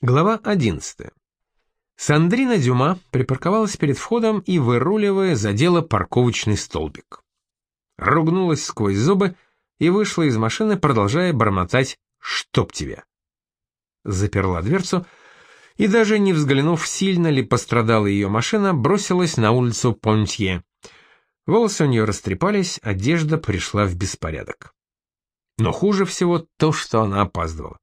Глава 11. Сандрина Дюма припарковалась перед входом и, выруливая, задела парковочный столбик. Ругнулась сквозь зубы и вышла из машины, продолжая бормотать «Чтоб тебя!». Заперла дверцу и, даже не взглянув, сильно ли пострадала ее машина, бросилась на улицу Понтье. Волосы у нее растрепались, одежда пришла в беспорядок. Но хуже всего то, что она опаздывала.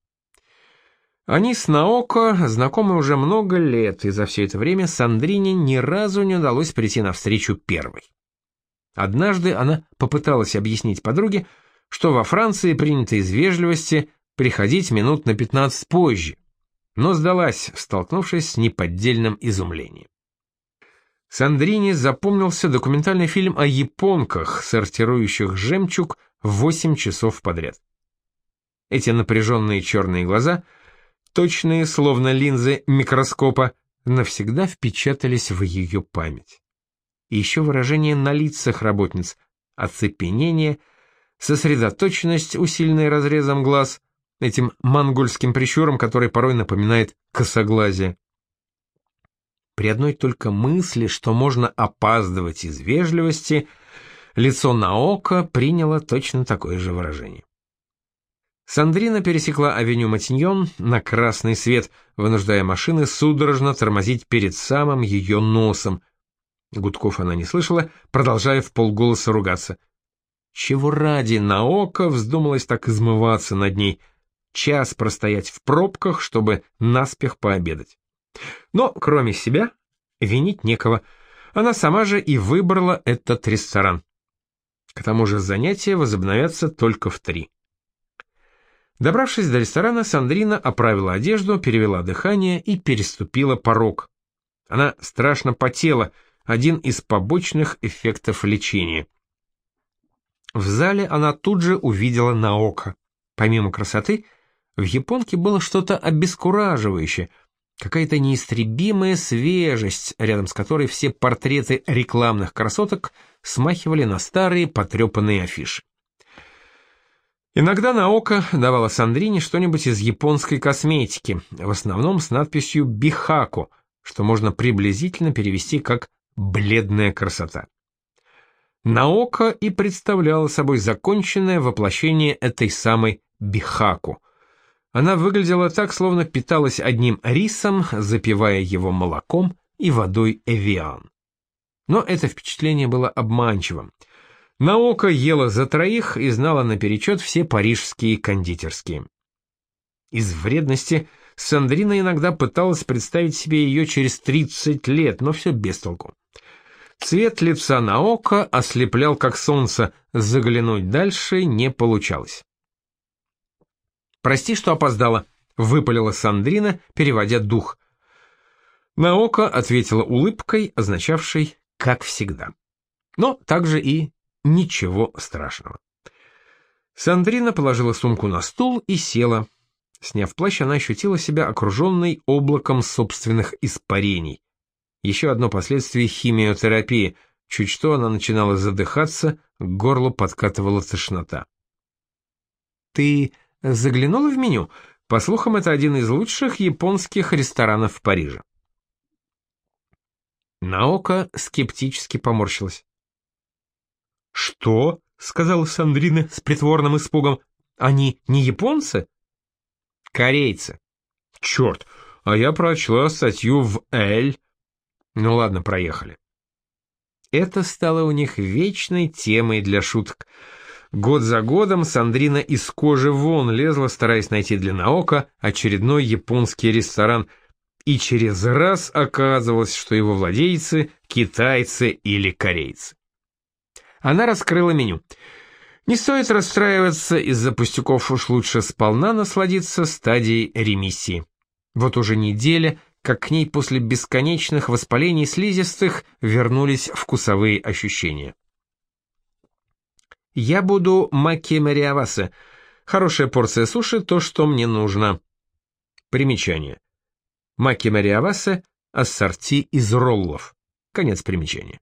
Они с Наоко знакомы уже много лет, и за все это время Сандрине ни разу не удалось прийти навстречу первой. Однажды она попыталась объяснить подруге, что во Франции принято из вежливости приходить минут на 15 позже, но сдалась, столкнувшись с неподдельным изумлением. Сандрине запомнился документальный фильм о японках, сортирующих жемчуг в 8 часов подряд. Эти напряженные черные глаза, точные, словно линзы микроскопа, навсегда впечатались в ее память. И еще выражение на лицах работниц, оцепенение, сосредоточенность, усиленная разрезом глаз, этим монгольским прищуром, который порой напоминает косоглазие. При одной только мысли, что можно опаздывать из вежливости, лицо Наоко приняло точно такое же выражение. Сандрина пересекла авеню Матиньон на красный свет, вынуждая машины судорожно тормозить перед самым ее носом. Гудков она не слышала, продолжая вполголоса ругаться. Чего ради Наоко вздумалось так измываться над ней, час простоять в пробках, чтобы наспех пообедать. Но, кроме себя, винить некого. Она сама же и выбрала этот ресторан. К тому же занятия возобновятся только в 3. Добравшись до ресторана, Сандрина оправила одежду, перевела дыхание и переступила порог. Она страшно потела, один из побочных эффектов лечения. В зале она тут же увидела Наоко. Помимо красоты, в японке было что-то обескураживающее, какая-то неистребимая свежесть, рядом с которой все портреты рекламных красоток смахивали на старые потрепанные афиши. Иногда Наоко давала Сандрине что-нибудь из японской косметики, в основном с надписью «Бихако», что можно приблизительно перевести как «бледная красота». Наоко и представляла собой законченное воплощение этой самой «Бихако». Она выглядела так, словно питалась одним рисом, запивая его молоком и водой Эвиан. Но это впечатление было обманчивым. Наоко ела за 3 и знала наперечет все парижские кондитерские. Из вредности Сандрина иногда пыталась представить себе ее через 30 лет, но все без толку. Цвет лица Наоко ослеплял как солнце, заглянуть дальше не получалось. «Прости, что опоздала», — выпалила Сандрина, переводя дух. Наоко ответила улыбкой, означавшей «как всегда». Но также и ничего страшного. Сандрина положила сумку на стул и села. Сняв плащ, она ощутила себя окруженной облаком собственных испарений. Еще одно последствие химиотерапии. Чуть что она начинала задыхаться, к горлу подкатывала тошнота. «Ты заглянула в меню? По слухам, это один из лучших японских ресторанов в Париже». Наоко скептически поморщилась. «Что?» — сказала Сандрина с притворным испугом. «Они не японцы?» «Корейцы». «Черт, а я прочла статью в «Эль». Ну ладно, проехали». Это стало у них вечной темой для шуток. Год за годом Сандрина из кожи вон лезла, стараясь найти для Наоко очередной японский ресторан, и через раз оказывалось, что его владельцы — китайцы или корейцы. Она раскрыла меню. Не стоит расстраиваться из-за пустяков, уж лучше сполна насладиться стадией ремиссии. Вот уже неделя, как к ней после бесконечных воспалений слизистых вернулись вкусовые ощущения. «Я буду маки мариавасе. Хорошая порция суши — то, что мне нужно». Примечание. Маки мариавасе — ассорти из роллов. Конец примечания.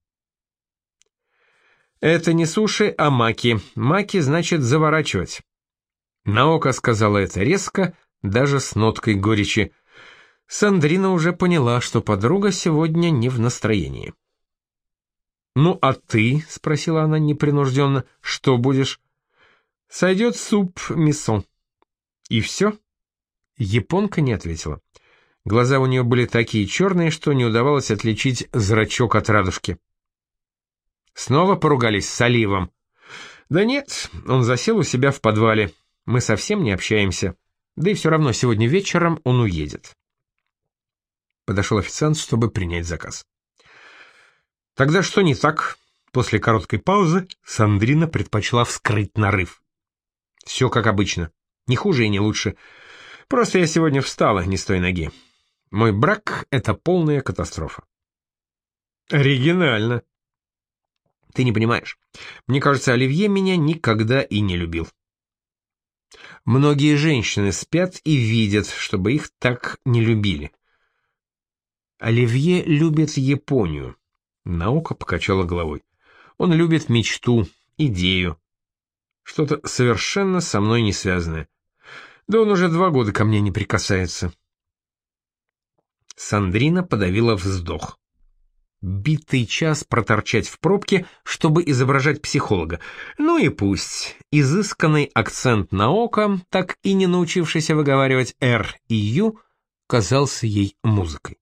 Это не суши, а маки. Маки значит заворачивать. Наоко сказала это резко, даже с ноткой горечи. Сандрина уже поняла, что подруга сегодня не в настроении. «Ну, а ты?» — спросила она непринужденно. «Что будешь?» «Сойдет суп миссон». «И все?» Японка не ответила. Глаза у нее были такие черные, что не удавалось отличить зрачок от радужки. «Снова поругались с Оливом?» «Да нет, он засел у себя в подвале. Мы совсем не общаемся. Да и все равно сегодня вечером он уедет». Подошел официант, чтобы принять заказ. «Тогда что не так?» После короткой паузы Сандрина предпочла вскрыть нарыв. «Все как обычно. Не хуже и не лучше. Просто я сегодня встала не с той ноги. Мой брак — это полная катастрофа». «Оригинально». «Ты не понимаешь. Мне кажется, Оливье меня никогда и не любил». Многие женщины спят и видят, чтобы их так не любили. Оливье любит Японию. Наука покачала головой. Он любит мечту, идею. Что-то совершенно со мной не связанное. Да он уже 2 года ко мне не прикасается. Сандрина подавила вздох. Битый час проторчать в пробке, чтобы изображать психолога. Ну и пусть. Изысканный акцент Наока, так и не научившийся выговаривать «р» и «ю», казался ей музыкой.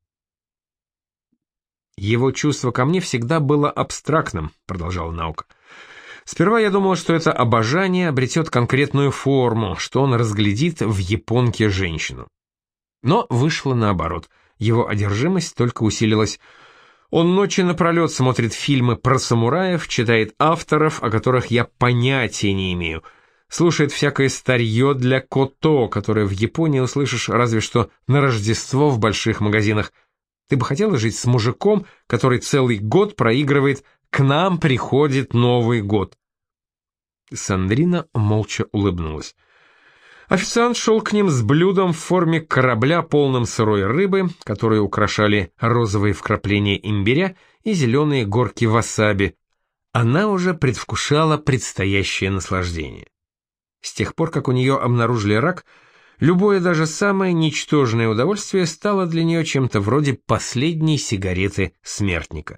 «Его чувство ко мне всегда было абстрактным», — продолжала Наока. «Сперва я думал, что это обожание обретет конкретную форму, что он разглядит в японке женщину. Но вышло наоборот. Его одержимость только усилилась. Он ночи напролет смотрит фильмы про самураев, читает авторов, о которых я понятия не имею, слушает всякое старье для кото, которое в Японии услышишь разве что на Рождество в больших магазинах. Ты бы хотела жить с мужиком, который целый год проигрывает «К нам приходит Новый год»?» Сандрина молча улыбнулась. Официант шел к ним с блюдом в форме корабля, полным сырой рыбы, которые украшали розовые вкрапления имбиря и зеленые горки васаби. Она уже предвкушала предстоящее наслаждение. С тех пор, как у нее обнаружили рак, любое, даже самое ничтожное удовольствие стало для нее чем-то вроде последней сигареты смертника.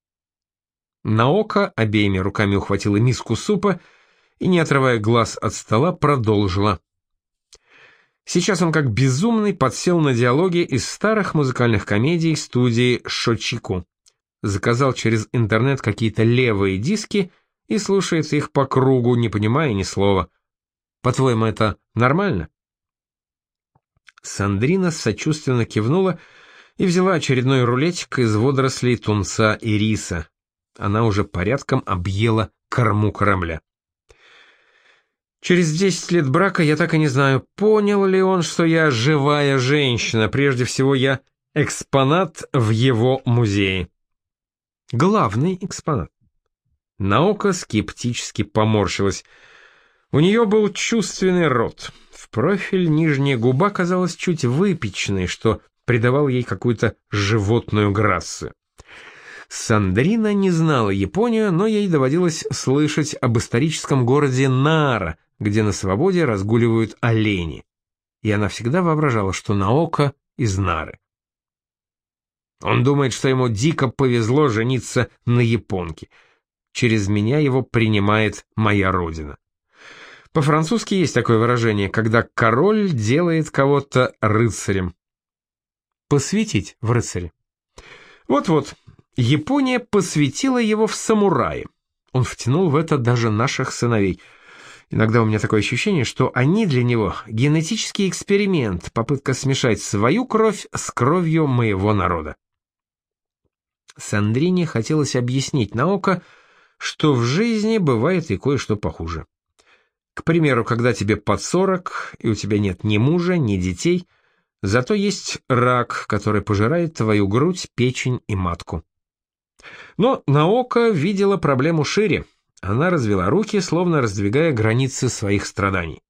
Наока обеими руками ухватила миску супа и, не отрывая глаз от стола, продолжила. Сейчас он как безумный подсел на диалоги из старых музыкальных комедий студии Шочику. Заказал через интернет какие-то левые диски и слушает их по кругу, не понимая ни слова. По-твоему, это нормально? Сандрина сочувственно кивнула и взяла очередной рулетик из водорослей тунца и риса. Она уже порядком объела корму корабля. Через 10 лет брака я так и не знаю, понял ли он, что я живая женщина. Прежде всего, я экспонат в его музее. Главный экспонат. Наока скептически поморщилась. У нее был чувственный рот. В профиль нижняя губа казалась чуть выпеченной, что придавало ей какую-то животную грацию. Сандрина не знала Японию, но ей доводилось слышать об историческом городе Нара, где на свободе разгуливают олени. И она всегда воображала, что Наока из Нары. Он думает, что ему дико повезло жениться на японке. Через меня его принимает моя родина. По-французски есть такое выражение, когда король делает кого-то рыцарем. Посвятить в рыцаре. Вот-вот, Япония посвятила его в самураи. Он втянул в это даже наших сыновей. Иногда у меня такое ощущение, что они для него генетический эксперимент, попытка смешать свою кровь с кровью моего народа. Сандрине хотелось объяснить Наока, что в жизни бывает и кое-что похуже. К примеру, когда тебе под 40, и у тебя нет ни мужа, ни детей, зато есть рак, который пожирает твою грудь, печень и матку. Но Наока видела проблему шире. Она развела руки, словно раздвигая границы своих страданий.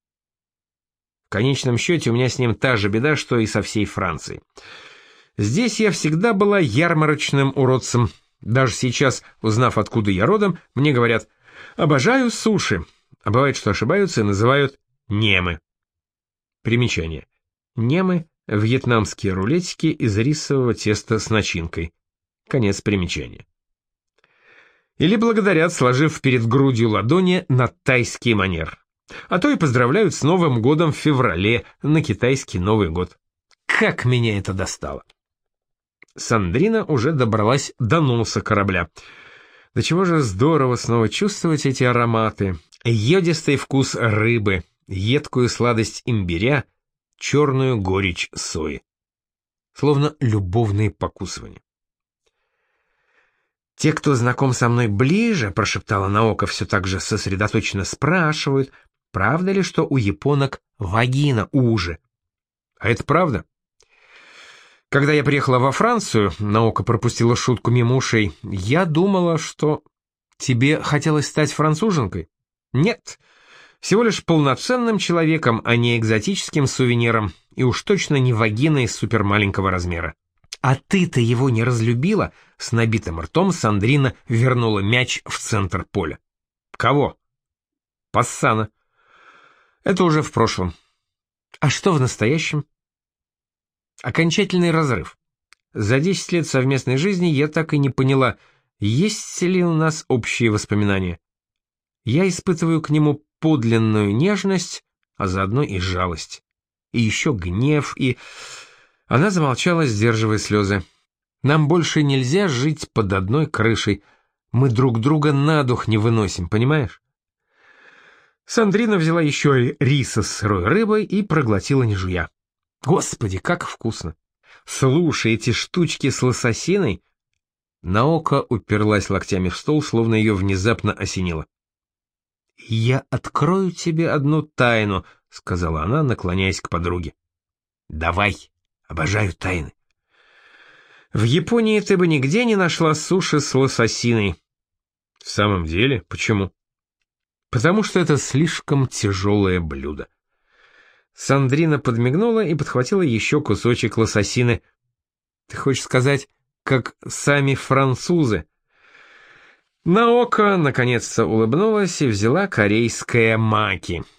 В конечном счете у меня с ним та же беда, что и со всей Францией. Здесь я всегда была ярмарочным уродцем. Даже сейчас, узнав, откуда я родом, мне говорят «обожаю суши», а бывает, что ошибаются и называют «немы». Примечание. Немы Вьетнамские рулетики из рисового теста с начинкой. Конец примечания. Или благодарят, сложив перед грудью ладони на тайский манер. А то и поздравляют с Новым годом в феврале, на китайский Новый год. Как меня это достало! Сандрина уже добралась до носа корабля. До чего же здорово снова чувствовать эти ароматы. Йодистый вкус рыбы, едкую сладость имбиря, черную горечь сои. Словно любовные покусывания. «Те, кто знаком со мной ближе, — прошептала Наока все так же сосредоточенно, — спрашивают, правда ли, что у японок вагина уже?» «А это правда?» «Когда я приехала во Францию, — Наока пропустила шутку мимо ушей, — я думала, что тебе хотелось стать француженкой. Нет, всего лишь полноценным человеком, а не экзотическим сувениром, и уж точно не вагиной супермаленького размера. А ты-то его не разлюбила?» С набитым ртом Сандрина вернула мяч в центр поля. «Кого?» «Пассана». «Это уже в прошлом». «А что в настоящем?» «Окончательный разрыв. За 10 лет совместной жизни я так и не поняла, есть ли у нас общие воспоминания. Я испытываю к нему подлинную нежность, а заодно и жалость. И еще гнев, и...» Она замолчала, сдерживая слезы. «Нам больше нельзя жить под одной крышей. Мы друг друга на дух не выносим, понимаешь?» Сандрина взяла еще риса с сырой рыбой и проглотила не жуя. «Господи, как вкусно! Слушай, эти штучки с лососиной...» Наока уперлась локтями в стол, словно ее внезапно осенило. «Я открою тебе одну тайну», — сказала она, наклоняясь к подруге. «Давай, обожаю тайны». «В Японии ты бы нигде не нашла суши с лососиной». «В самом деле? Почему?» «Потому что это слишком тяжелое блюдо». Сандрина подмигнула и подхватила еще кусочек лососины. «Ты хочешь сказать, как сами французы?» Наока наконец-то улыбнулась и взяла корейское маки.